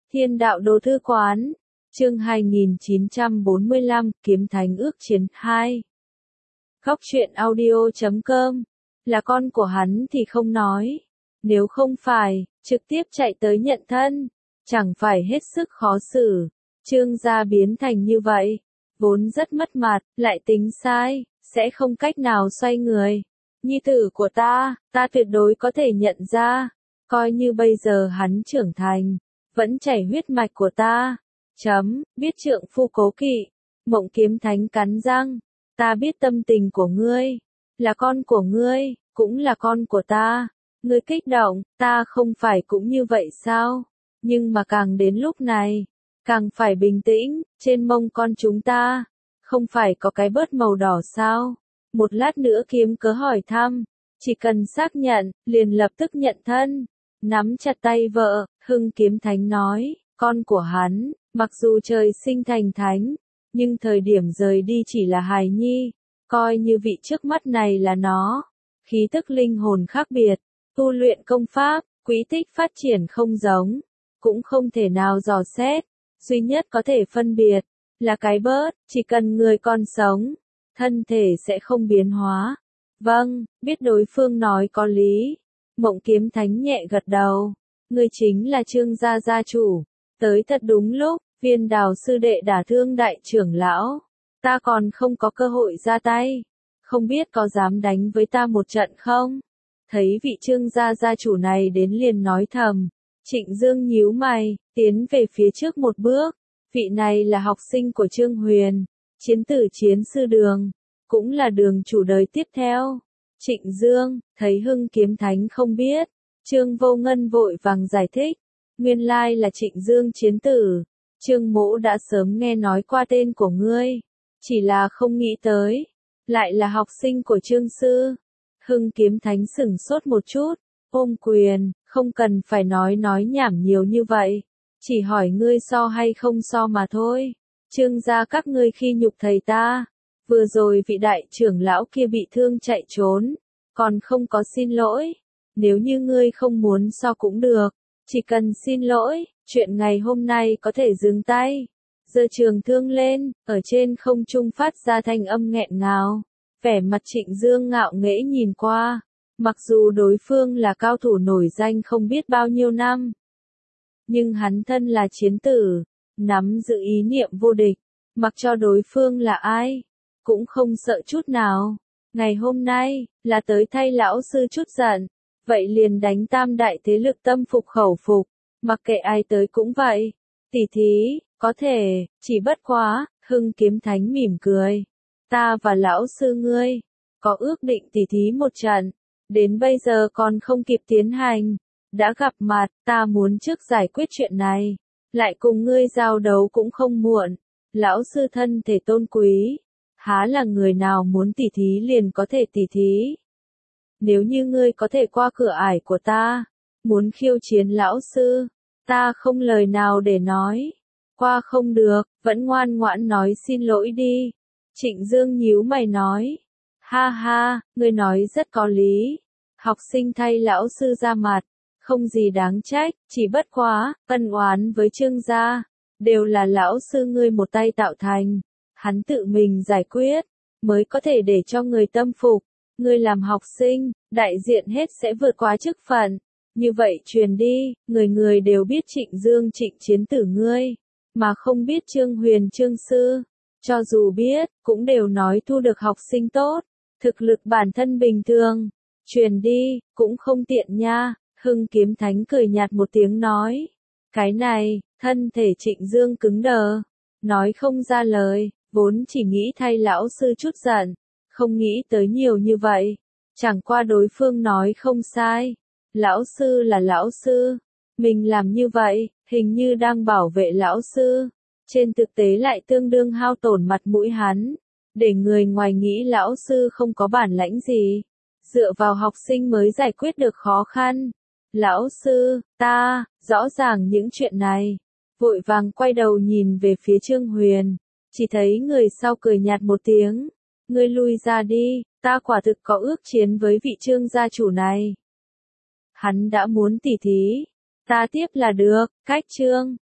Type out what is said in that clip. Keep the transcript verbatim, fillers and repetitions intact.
Thiên đạo đồ thư quán, chương hai nghìn chín trăm bốn mươi lăm, kiếm thánh ước chiến hai. Góc truyện audio chấm com, là con của hắn thì không nói. Nếu không phải, trực tiếp chạy tới nhận thân, chẳng phải hết sức khó xử. Trương gia biến thành như vậy, vốn rất mất mặt, lại tính sai, sẽ không cách nào xoay người. Nhi tử của ta, ta tuyệt đối có thể nhận ra, coi như bây giờ hắn trưởng thành, vẫn chảy huyết mạch của ta. Chấm, biết trượng phu cố kỵ. Mộng kiếm thánh cắn răng, ta biết tâm tình của ngươi, là con của ngươi, cũng là con của ta. Ngươi kích động, ta không phải cũng như vậy sao? Nhưng mà càng đến lúc này, càng phải bình tĩnh, trên mông con chúng ta, không phải có cái bớt màu đỏ sao? Một lát nữa kiếm cớ hỏi thăm, chỉ cần xác nhận, liền lập tức nhận thân. Nắm chặt tay vợ, Hưng kiếm thánh nói, con của hắn, mặc dù trời sinh thành thánh, nhưng thời điểm rời đi chỉ là hài nhi, coi như vị trước mắt này là nó. Khí tức linh hồn khác biệt, tu luyện công pháp, quỹ tích phát triển không giống, cũng không thể nào dò xét, duy nhất có thể phân biệt, là cái bớt, chỉ cần người còn sống, thân thể sẽ không biến hóa. Vâng, biết đối phương nói có lý. Mộng kiếm thánh nhẹ gật đầu, người chính là Trương gia gia chủ, tới thật đúng lúc, Viên Đào sư đệ đả thương đại trưởng lão, ta còn không có cơ hội ra tay, không biết có dám đánh với ta một trận không? Thấy vị Trương gia gia chủ này đến liền nói thầm, Trịnh Dương nhíu mày, tiến về phía trước một bước, vị này là học sinh của Trương Huyền, chiến tử chiến sư đường, cũng là đường chủ đời tiếp theo. Trịnh Dương, thấy Hưng kiếm thánh không biết, Trương Vô Ngân vội vàng giải thích, nguyên lai là Trịnh Dương chiến tử, Trương Mỗ đã sớm nghe nói qua tên của ngươi, chỉ là không nghĩ tới, lại là học sinh của Trương Sư. Hưng kiếm thánh sửng sốt một chút, ôm quyền, không cần phải nói nói nhảm nhiều như vậy, chỉ hỏi ngươi so hay không so mà thôi. Trương gia các ngươi khi nhục thầy ta, vừa rồi vị đại trưởng lão kia bị thương chạy trốn, còn không có xin lỗi. Nếu như ngươi không muốn so cũng được, chỉ cần xin lỗi, chuyện ngày hôm nay có thể dừng tay. Giơ trường thương lên, ở trên không trung phát ra thanh âm nghẹn ngào. Vẻ mặt Trịnh Dương ngạo nghễ nhìn qua, mặc dù đối phương là cao thủ nổi danh không biết bao nhiêu năm, nhưng hắn thân là chiến tử, nắm giữ ý niệm vô địch, mặc cho đối phương là ai, cũng không sợ chút nào. Ngày hôm nay, là tới thay lão sư chút giận, vậy liền đánh tam đại thế lực tâm phục khẩu phục, mặc kệ ai tới cũng vậy. Tỷ thí, có thể, chỉ bất quá, Hưng kiếm thánh mỉm cười. Ta và lão sư ngươi, có ước định tỷ thí một trận, đến bây giờ còn không kịp tiến hành. Đã gặp mặt, ta muốn trước giải quyết chuyện này, lại cùng ngươi giao đấu cũng không muộn. Lão sư thân thể tôn quý, há là người nào muốn tỉ thí liền có thể tỉ thí. Nếu như ngươi có thể qua cửa ải của ta, muốn khiêu chiến lão sư, ta không lời nào để nói. Qua không được, vẫn ngoan ngoãn nói xin lỗi đi. Trịnh Dương nhíu mày nói, ha ha, ngươi nói rất có lý. Học sinh thay lão sư ra mặt, không gì đáng trách, chỉ bất quá, ân oán với Trương gia, đều là lão sư ngươi một tay tạo thành. Hắn tự mình giải quyết, mới có thể để cho người tâm phục. Ngươi làm học sinh, đại diện hết sẽ vượt quá chức phận. Như vậy truyền đi, người người đều biết Trịnh Dương Trịnh chiến tử ngươi, mà không biết Trương Huyền Trương Sư. Cho dù biết, cũng đều nói thu được học sinh tốt, thực lực bản thân bình thường. Truyền đi, cũng không tiện nha. Hưng kiếm thánh cười nhạt một tiếng nói. Cái này, thân thể Trịnh Dương cứng đờ, nói không ra lời, vốn chỉ nghĩ thay lão sư chút giận, không nghĩ tới nhiều như vậy. Chẳng qua đối phương nói không sai, lão sư là lão sư, mình làm như vậy, hình như đang bảo vệ lão sư, trên thực tế lại tương đương hao tổn mặt mũi hắn, để người ngoài nghĩ lão sư không có bản lãnh gì, dựa vào học sinh mới giải quyết được khó khăn. Lão sư, ta, rõ ràng những chuyện này, vội vàng quay đầu nhìn về phía Trương Huyền, chỉ thấy người sau cười nhạt một tiếng, ngươi lui ra đi, ta quả thực có ước chiến với vị Trương gia chủ này. Hắn đã muốn tỉ thí, ta tiếp là được, cách Trương,